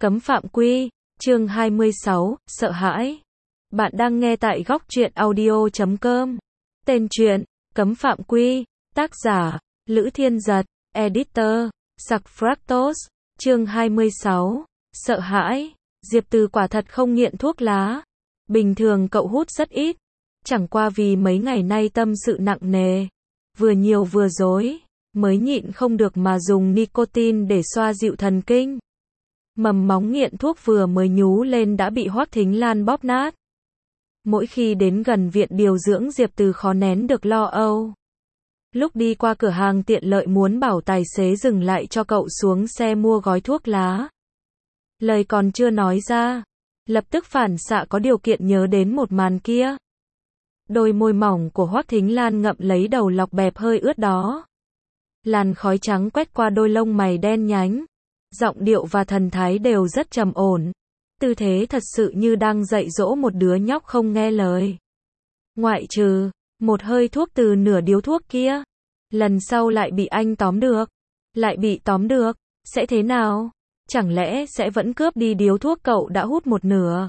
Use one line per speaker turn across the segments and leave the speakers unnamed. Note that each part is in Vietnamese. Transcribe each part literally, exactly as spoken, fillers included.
Cấm phạm quy, chương hai mươi sáu, sợ hãi. Bạn đang nghe tại góc truyện audio chấm com. Tên truyện, Cấm phạm quy, tác giả, Lữ Thiên Giật, editor, Sặc Fractos, chương hai mươi sáu, sợ hãi. Diệp Từ quả thật không nghiện thuốc lá. Bình thường cậu hút rất ít. Chẳng qua vì mấy ngày nay tâm sự nặng nề. Vừa nhiều vừa dối, mới nhịn không được mà dùng nicotine để xoa dịu thần kinh. Mầm móng nghiện thuốc vừa mới nhú lên đã bị Hoắc Thính Lan bóp nát. Mỗi khi đến gần viện điều dưỡng Diệp Từ khó nén được lo âu. Lúc đi qua cửa hàng tiện lợi muốn bảo tài xế dừng lại cho cậu xuống xe mua gói thuốc lá. Lời còn chưa nói ra, lập tức phản xạ có điều kiện nhớ đến một màn kia. Đôi môi mỏng của Hoắc Thính Lan ngậm lấy đầu lọc bẹp hơi ướt đó. Làn khói trắng quét qua đôi lông mày đen nhánh. Giọng điệu và thần thái đều rất trầm ổn. Tư thế thật sự như đang dạy dỗ một đứa nhóc không nghe lời. Ngoại trừ một hơi thuốc từ nửa điếu thuốc kia. Lần sau lại bị anh tóm được. Lại bị tóm được. Sẽ thế nào? Chẳng lẽ sẽ vẫn cướp đi điếu thuốc cậu đã hút một nửa?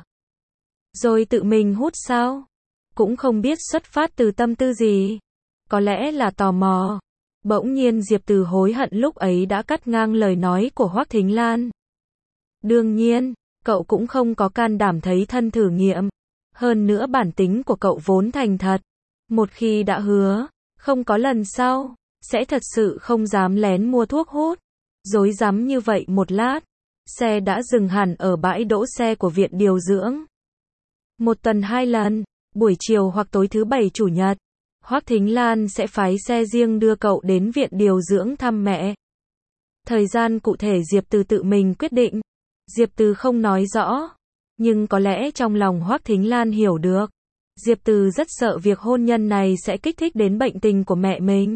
Rồi tự mình hút sao? Cũng không biết xuất phát từ tâm tư gì. Có lẽ là tò mò. Bỗng nhiên Diệp Từ hối hận lúc ấy đã cắt ngang lời nói của Hoắc Thính Lan. Đương nhiên, cậu cũng không có can đảm thấy thân thử nghiệm. Hơn nữa bản tính của cậu vốn thành thật. Một khi đã hứa, không có lần sau, sẽ thật sự không dám lén mua thuốc hút. Dối rắm như vậy một lát, xe đã dừng hẳn ở bãi đỗ xe của viện điều dưỡng. Một tuần hai lần, buổi chiều hoặc tối thứ bảy chủ nhật. Hoắc Thính Lan sẽ phái xe riêng đưa cậu đến viện điều dưỡng thăm mẹ. Thời gian cụ thể Diệp Từ tự mình quyết định. Diệp Từ không nói rõ, nhưng có lẽ trong lòng Hoắc Thính Lan hiểu được. Diệp Từ rất sợ việc hôn nhân này sẽ kích thích đến bệnh tình của mẹ mình.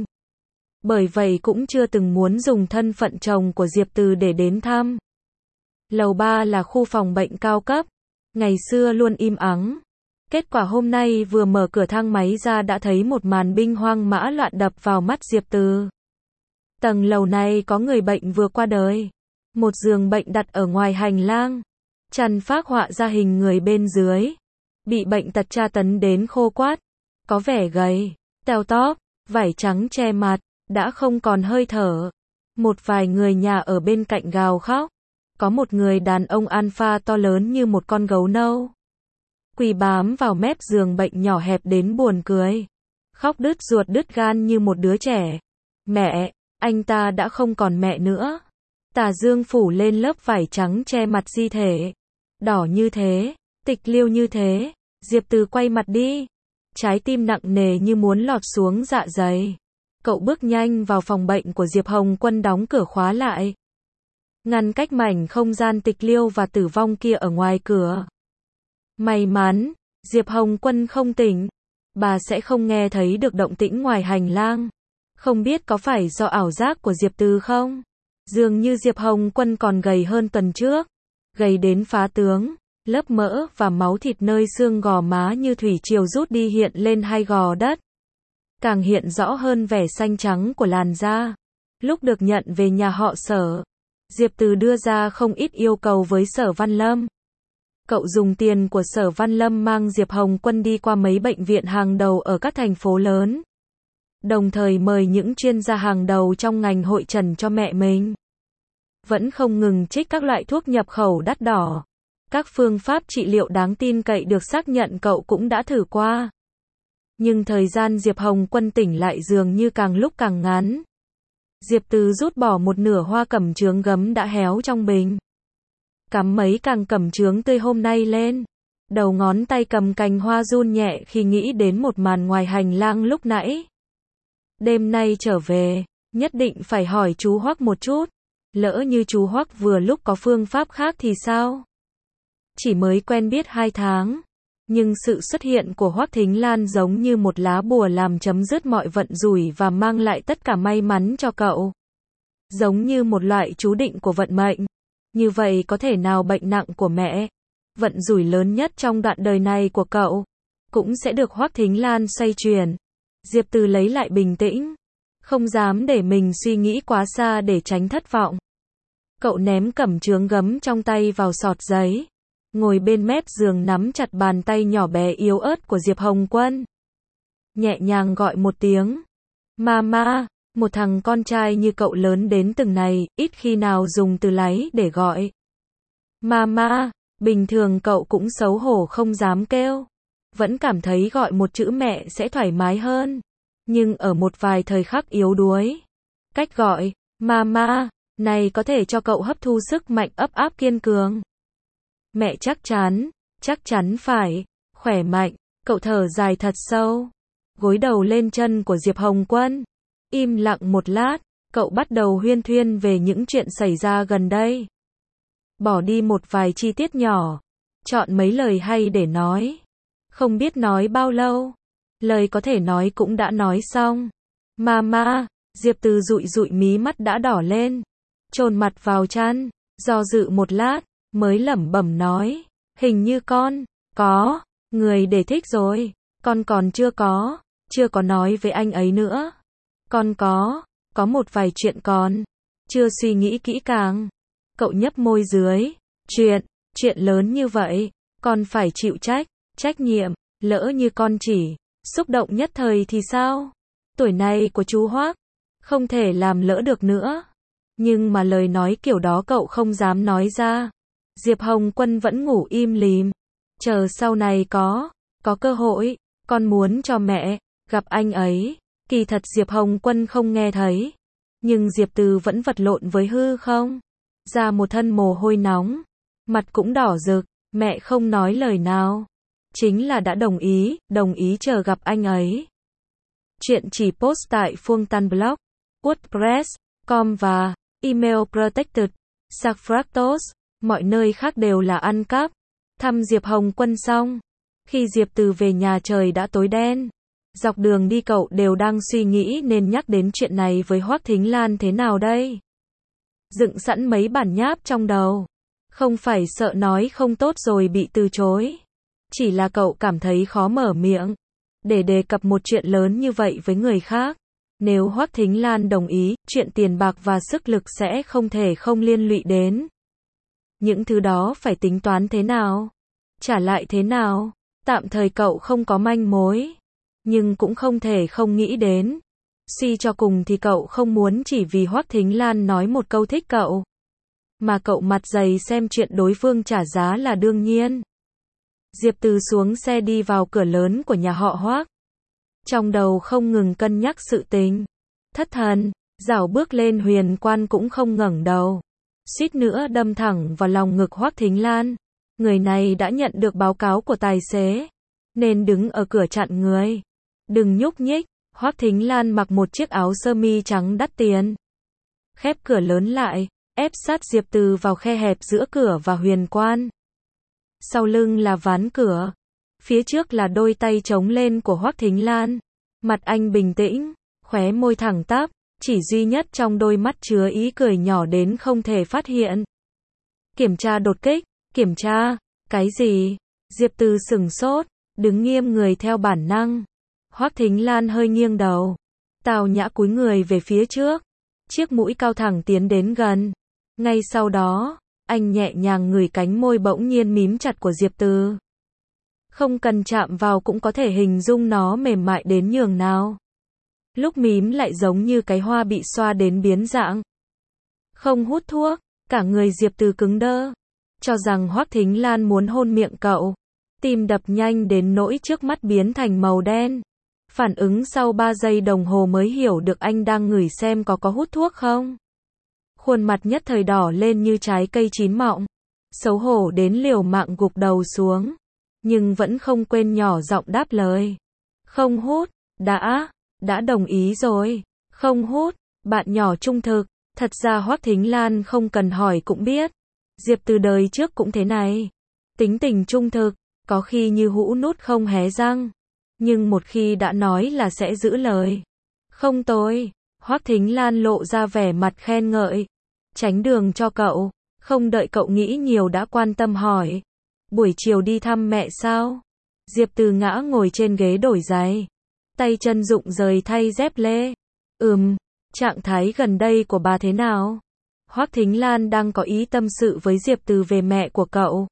Bởi vậy cũng chưa từng muốn dùng thân phận chồng của Diệp Từ để đến thăm. Lầu ba là khu phòng bệnh cao cấp, ngày xưa luôn im ắng. Kết quả hôm nay vừa mở cửa thang máy ra đã thấy một màn binh hoang mã loạn đập vào mắt Diệp Từ. Tầng lầu này có người bệnh vừa qua đời. Một giường bệnh đặt ở ngoài hành lang. Chăn phác họa ra hình người bên dưới. Bị bệnh tật tra tấn đến khô quắt. Có vẻ gầy, teo tóp, vải trắng che mặt, đã không còn hơi thở. Một vài người nhà ở bên cạnh gào khóc. Có một người đàn ông alpha to lớn như một con gấu nâu. Quỳ bám vào mép giường bệnh nhỏ hẹp đến buồn cười. Khóc đứt ruột đứt gan như một đứa trẻ. Mẹ, anh ta đã không còn mẹ nữa. Tà dương phủ lên lớp vải trắng che mặt di thể. Đỏ như thế, tịch liêu như thế. Diệp Từ quay mặt đi. Trái tim nặng nề như muốn lọt xuống dạ dày. Cậu bước nhanh vào phòng bệnh của Diệp Hồng Quân đóng cửa khóa lại. Ngăn cách mảnh không gian tịch liêu và tử vong kia ở ngoài cửa. May mắn, Diệp Hồng Quân không tỉnh. Bà sẽ không nghe thấy được động tĩnh ngoài hành lang. Không biết có phải do ảo giác của Diệp Từ không? Dường như Diệp Hồng Quân còn gầy hơn tuần trước. Gầy đến phá tướng. Lớp mỡ và máu thịt nơi xương gò má như thủy triều rút đi hiện lên hai gò đất. Càng hiện rõ hơn vẻ xanh trắng của làn da. Lúc được nhận về nhà họ Sở, Diệp Từ đưa ra không ít yêu cầu với Sở Văn Lâm. Cậu dùng tiền của Sở Văn Lâm mang Diệp Hồng Quân đi qua mấy bệnh viện hàng đầu ở các thành phố lớn. Đồng thời mời những chuyên gia hàng đầu trong ngành hội trần cho mẹ mình. Vẫn không ngừng trích các loại thuốc nhập khẩu đắt đỏ. Các phương pháp trị liệu đáng tin cậy được xác nhận cậu cũng đã thử qua. Nhưng thời gian Diệp Hồng Quân tỉnh lại dường như càng lúc càng ngắn. Diệp Từ rút bỏ một nửa hoa cẩm chướng gấm đã héo trong bình. Cắm mấy càng cẩm chướng tươi hôm nay lên. Đầu ngón tay cầm cành hoa run nhẹ khi nghĩ đến một màn ngoài hành lang lúc nãy. Đêm nay trở về, nhất định phải hỏi chú Hoắc một chút. Lỡ như chú Hoắc vừa lúc có phương pháp khác thì sao? Chỉ mới quen biết hai tháng. Nhưng sự xuất hiện của Hoắc Thính Lan giống như một lá bùa làm chấm dứt mọi vận rủi và mang lại tất cả may mắn cho cậu. Giống như một loại chú định của vận mệnh. Như vậy có thể nào bệnh nặng của mẹ, vận rủi lớn nhất trong đoạn đời này của cậu, cũng sẽ được Hoắc Thính Lan xoay chuyển. Diệp Từ lấy lại bình tĩnh. Không dám để mình suy nghĩ quá xa để tránh thất vọng. Cậu ném cẩm chướng gấm trong tay vào sọt giấy, ngồi bên mép giường nắm chặt bàn tay nhỏ bé yếu ớt của Diệp Hồng Quân. Nhẹ nhàng gọi một tiếng. Mama, một thằng con trai như cậu lớn đến từng này, ít khi nào dùng từ láy để gọi. Mama, bình thường cậu cũng xấu hổ không dám kêu. Vẫn cảm thấy gọi một chữ mẹ sẽ thoải mái hơn. Nhưng ở một vài thời khắc yếu đuối, cách gọi, Mama, này có thể cho cậu hấp thu sức mạnh ấp áp kiên cường. Mẹ chắc chắn, chắc chắn phải, khỏe mạnh, cậu thở dài thật sâu. Gối đầu lên chân của Diệp Hồng Quân. Im lặng một lát, cậu bắt đầu huyên thuyên về những chuyện xảy ra gần đây. Bỏ đi một vài chi tiết nhỏ, chọn mấy lời hay để nói. Không biết nói bao lâu, lời có thể nói cũng đã nói xong. Mama, Diệp Từ dụi dụi mí mắt đã đỏ lên, chôn mặt vào chăn, do dự một lát, mới lẩm bẩm nói, hình như con, có, người để thích rồi, con còn chưa có, chưa có nói với anh ấy nữa. Con có, có một vài chuyện còn, chưa suy nghĩ kỹ càng. Cậu nhấp môi dưới, chuyện, chuyện lớn như vậy, con phải chịu trách, trách nhiệm, lỡ như con chỉ, xúc động nhất thời thì sao? Tuổi này của chú Hoác, không thể làm lỡ được nữa. Nhưng mà lời nói kiểu đó cậu không dám nói ra. Diệp Hồng Quân vẫn ngủ im lìm. Chờ sau này có, có cơ hội, con muốn cho mẹ, gặp anh ấy. Kỳ thật Diệp Hồng Quân không nghe thấy. Nhưng Diệp Từ vẫn vật lộn với hư không. Ra một thân mồ hôi nóng. Mặt cũng đỏ rực, mẹ không nói lời nào. Chính là đã đồng ý, đồng ý chờ gặp anh ấy. Chuyện chỉ post tại Phương Tan Blog, WordPress, com và Email Protected, Sarfractos, mọi nơi khác đều là ăn cắp. Thăm Diệp Hồng Quân xong, khi Diệp Từ về nhà trời đã tối đen. Dọc đường đi cậu đều đang suy nghĩ nên nhắc đến chuyện này với Hoác Thính Lan thế nào đây. Dựng sẵn mấy bản nháp trong đầu. Không phải sợ nói không tốt rồi bị từ chối. Chỉ là cậu cảm thấy khó mở miệng để đề cập một chuyện lớn như vậy với người khác. Nếu Hoác Thính Lan đồng ý, chuyện tiền bạc và sức lực sẽ không thể không liên lụy đến. Những thứ đó phải tính toán thế nào? Trả lại thế nào? Tạm thời cậu không có manh mối. Nhưng cũng không thể không nghĩ đến. Suy cho cùng thì cậu không muốn chỉ vì Hoác Thính Lan nói một câu thích cậu. Mà cậu mặt dày xem chuyện đối phương trả giá là đương nhiên. Diệp Từ xuống xe đi vào cửa lớn của nhà họ Hoác. Trong đầu không ngừng cân nhắc sự tình. Thất thần, dảo bước lên huyền quan cũng không ngẩng đầu. Suýt nữa đâm thẳng vào lòng ngực Hoác Thính Lan. Người này đã nhận được báo cáo của tài xế, nên đứng ở cửa chặn người. Đừng nhúc nhích. Hoác Thính Lan mặc một chiếc áo sơ mi trắng đắt tiền. Khép cửa lớn lại, ép sát Diệp Từ vào khe hẹp giữa cửa và huyền quan. Sau lưng là ván cửa. Phía trước là đôi tay trống lên của Hoác Thính Lan. Mặt anh bình tĩnh, khóe môi thẳng tắp, chỉ duy nhất trong đôi mắt chứa ý cười nhỏ đến không thể phát hiện. Kiểm tra đột kích, kiểm tra, cái gì? Diệp Từ sửng sốt, đứng nghiêm người theo bản năng. Hoác Thính Lan hơi nghiêng đầu, tào nhã cúi người về phía trước, chiếc mũi cao thẳng tiến đến gần. Ngay sau đó, anh nhẹ nhàng ngửi cánh môi bỗng nhiên mím chặt của Diệp Từ. Không cần chạm vào cũng có thể hình dung nó mềm mại đến nhường nào. Lúc mím lại giống như cái hoa bị xoa đến biến dạng. Không hút thuốc, cả người Diệp Từ cứng đơ, cho rằng Hoác Thính Lan muốn hôn miệng cậu. Tim đập nhanh đến nỗi trước mắt biến thành màu đen. Phản ứng sau ba giây đồng hồ mới hiểu được anh đang ngửi xem có có hút thuốc không. Khuôn mặt nhất thời đỏ lên như trái cây chín mọng. Xấu hổ đến liều mạng gục đầu xuống. Nhưng vẫn không quên nhỏ giọng đáp lời. Không hút, đã, đã đồng ý rồi. Không hút, bạn nhỏ trung thực. Thật ra Hoác Thính Lan không cần hỏi cũng biết. Diệp Từ đời trước cũng thế này. Tính tình trung thực, có khi như hũ nút không hé răng. Nhưng một khi đã nói là sẽ giữ lời. Không tôi. Hoác Thính Lan lộ ra vẻ mặt khen ngợi. Tránh đường cho cậu. Không đợi cậu nghĩ nhiều đã quan tâm hỏi. Buổi chiều đi thăm mẹ sao? Diệp Từ ngã ngồi trên ghế đổi giày. Tay chân rụng rời thay dép lê. Ừm, trạng thái gần đây của bà thế nào? Hoắc Thính Lan đang có ý tâm sự với Diệp Từ về mẹ của cậu.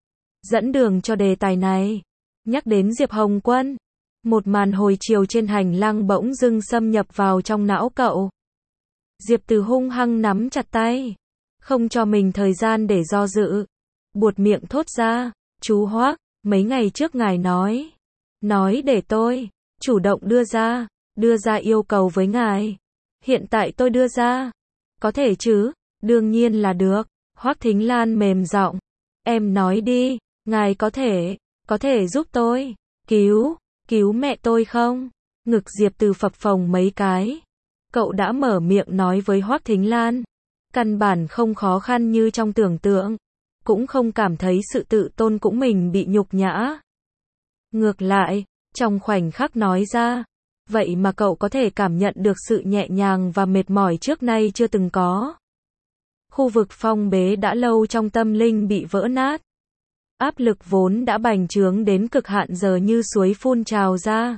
Dẫn đường cho đề tài này. Nhắc đến Diệp Hồng Quân. Một màn hồi chiều trên hành lang bỗng dưng xâm nhập vào trong não cậu. Diệp Từ hung hăng nắm chặt tay. Không cho mình thời gian để do dự. Buột miệng thốt ra. Chú Hoắc, mấy ngày trước ngài nói. Nói để tôi. Chủ động đưa ra. Đưa ra yêu cầu với ngài. Hiện tại tôi đưa ra. Có thể chứ? Đương nhiên là được. Hoắc Thính Lan mềm giọng. Em nói đi. Ngài có thể. Có thể giúp tôi. Cứu. Cứu mẹ tôi không? Ngực Diệp Từ phập phồng mấy cái. Cậu đã mở miệng nói với Hoắc Thính Lan. Căn bản không khó khăn như trong tưởng tượng. Cũng không cảm thấy sự tự tôn cũng mình bị nhục nhã. Ngược lại, trong khoảnh khắc nói ra. Vậy mà cậu có thể cảm nhận được sự nhẹ nhàng và mệt mỏi trước nay chưa từng có. Khu vực phong bế đã lâu trong tâm linh bị vỡ nát. Áp lực vốn đã bành trướng đến cực hạn giờ như suối phun trào ra.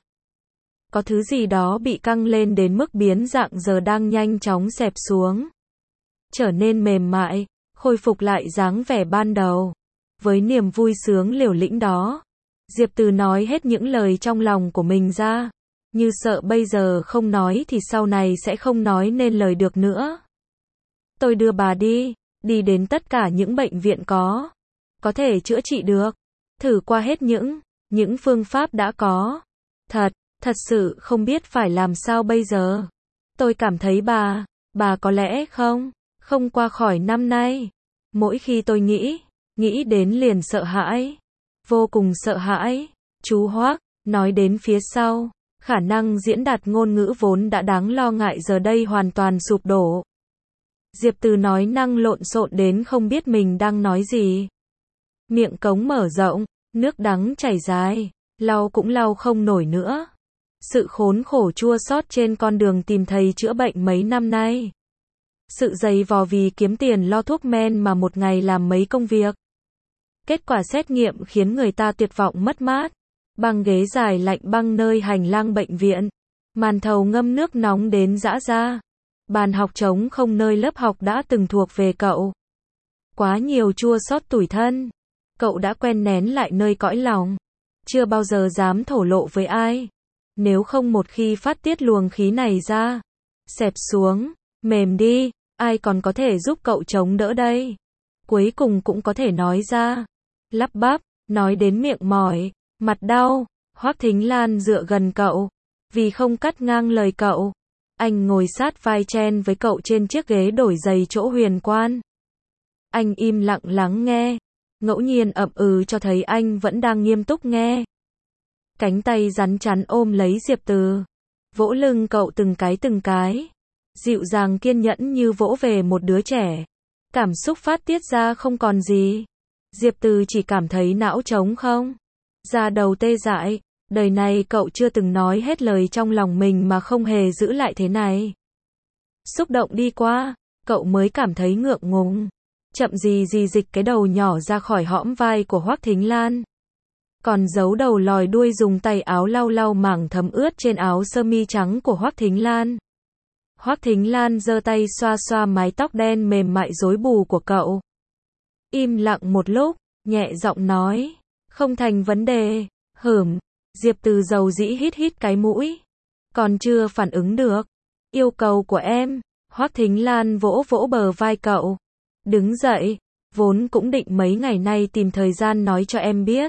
Có thứ gì đó bị căng lên đến mức biến dạng giờ đang nhanh chóng xẹp xuống. Trở nên mềm mại, khôi phục lại dáng vẻ ban đầu. Với niềm vui sướng liều lĩnh đó, Diệp Từ nói hết những lời trong lòng của mình ra. Như sợ bây giờ không nói thì sau này sẽ không nói nên lời được nữa. Tôi đưa bà đi, đi đến tất cả những bệnh viện có. Có thể chữa trị được. Thử qua hết những, những phương pháp đã có. Thật, thật sự không biết phải làm sao bây giờ. Tôi cảm thấy bà, bà có lẽ không, không qua khỏi năm nay. Mỗi khi tôi nghĩ, nghĩ đến liền sợ hãi. Vô cùng sợ hãi. Chú Hoắc, nói đến phía sau. Khả năng diễn đạt ngôn ngữ vốn đã đáng lo ngại giờ đây hoàn toàn sụp đổ. Diệp Từ nói năng lộn xộn đến không biết mình đang nói gì. Miệng cống mở rộng, nước đắng chảy dài, lau cũng lau không nổi nữa. Sự khốn khổ chua xót trên con đường tìm thầy chữa bệnh mấy năm nay. Sự dày vò vì kiếm tiền lo thuốc men mà một ngày làm mấy công việc. Kết quả xét nghiệm khiến người ta tuyệt vọng mất mát. Băng ghế dài lạnh băng nơi hành lang bệnh viện. Màn thầu ngâm nước nóng đến giã ra. Bàn học trống không nơi lớp học đã từng thuộc về cậu. Quá nhiều chua xót tủi thân. Cậu đã quen nén lại nơi cõi lòng. Chưa bao giờ dám thổ lộ với ai. Nếu không một khi phát tiết luồng khí này ra. Xẹp xuống, mềm đi, ai còn có thể giúp cậu chống đỡ đây. Cuối cùng cũng có thể nói ra. Lắp bắp, nói đến miệng mỏi. Mặt đau, Hoắc Thính Lan dựa gần cậu. Vì không cắt ngang lời cậu. Anh ngồi sát vai chen với cậu trên chiếc ghế đổi giày chỗ huyền quan. Anh im lặng lắng nghe. Ngẫu nhiên ậm ừ cho thấy anh vẫn đang nghiêm túc nghe. Cánh tay rắn chắn ôm lấy Diệp Từ. Vỗ lưng cậu từng cái từng cái. Dịu dàng kiên nhẫn như vỗ về một đứa trẻ. Cảm xúc phát tiết ra không còn gì. Diệp Từ chỉ cảm thấy não trống không. Da đầu tê dại. Đời này cậu chưa từng nói hết lời trong lòng mình mà không hề giữ lại thế này. Xúc động đi qua, cậu mới cảm thấy ngượng ngùng. Chậm gì gì dịch cái đầu nhỏ ra khỏi hõm vai của Hoắc Thính Lan. Còn giấu đầu lòi đuôi dùng tay áo lau lau mảng thấm ướt trên áo sơ mi trắng của Hoắc Thính Lan. Hoắc Thính Lan giơ tay xoa xoa mái tóc đen mềm mại rối bù của cậu. Im lặng một lúc, nhẹ giọng nói. Không thành vấn đề. Hửm. Diệp Từ dầu dĩ hít hít cái mũi. Còn chưa phản ứng được. Yêu cầu của em. Hoắc Thính Lan vỗ vỗ bờ vai cậu. Đứng dậy. Vốn cũng định mấy ngày nay tìm thời gian nói cho em biết.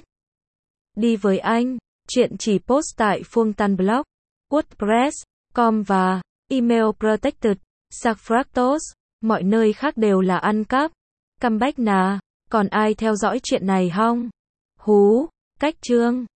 Đi với anh. Chuyện chỉ post tại Phương Tan Blog, WordPress, com và Email Protected, Sarfractos. Mọi nơi khác đều là ăn cắp. Comeback nà. Còn ai theo dõi chuyện này không? Hú. Cách chương.